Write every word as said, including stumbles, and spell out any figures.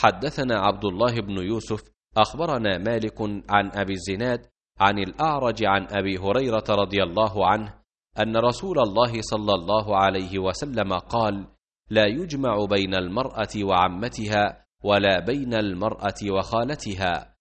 حدثنا عبد الله بن يوسف أخبرنا مالك عن أبي الزناد عن الأعرج عن أبي هريرة رضي الله عنه أن رسول الله صلى الله عليه وسلم قال: لا يجمع بين المرأة وعمتها ولا بين المرأة وخالتها.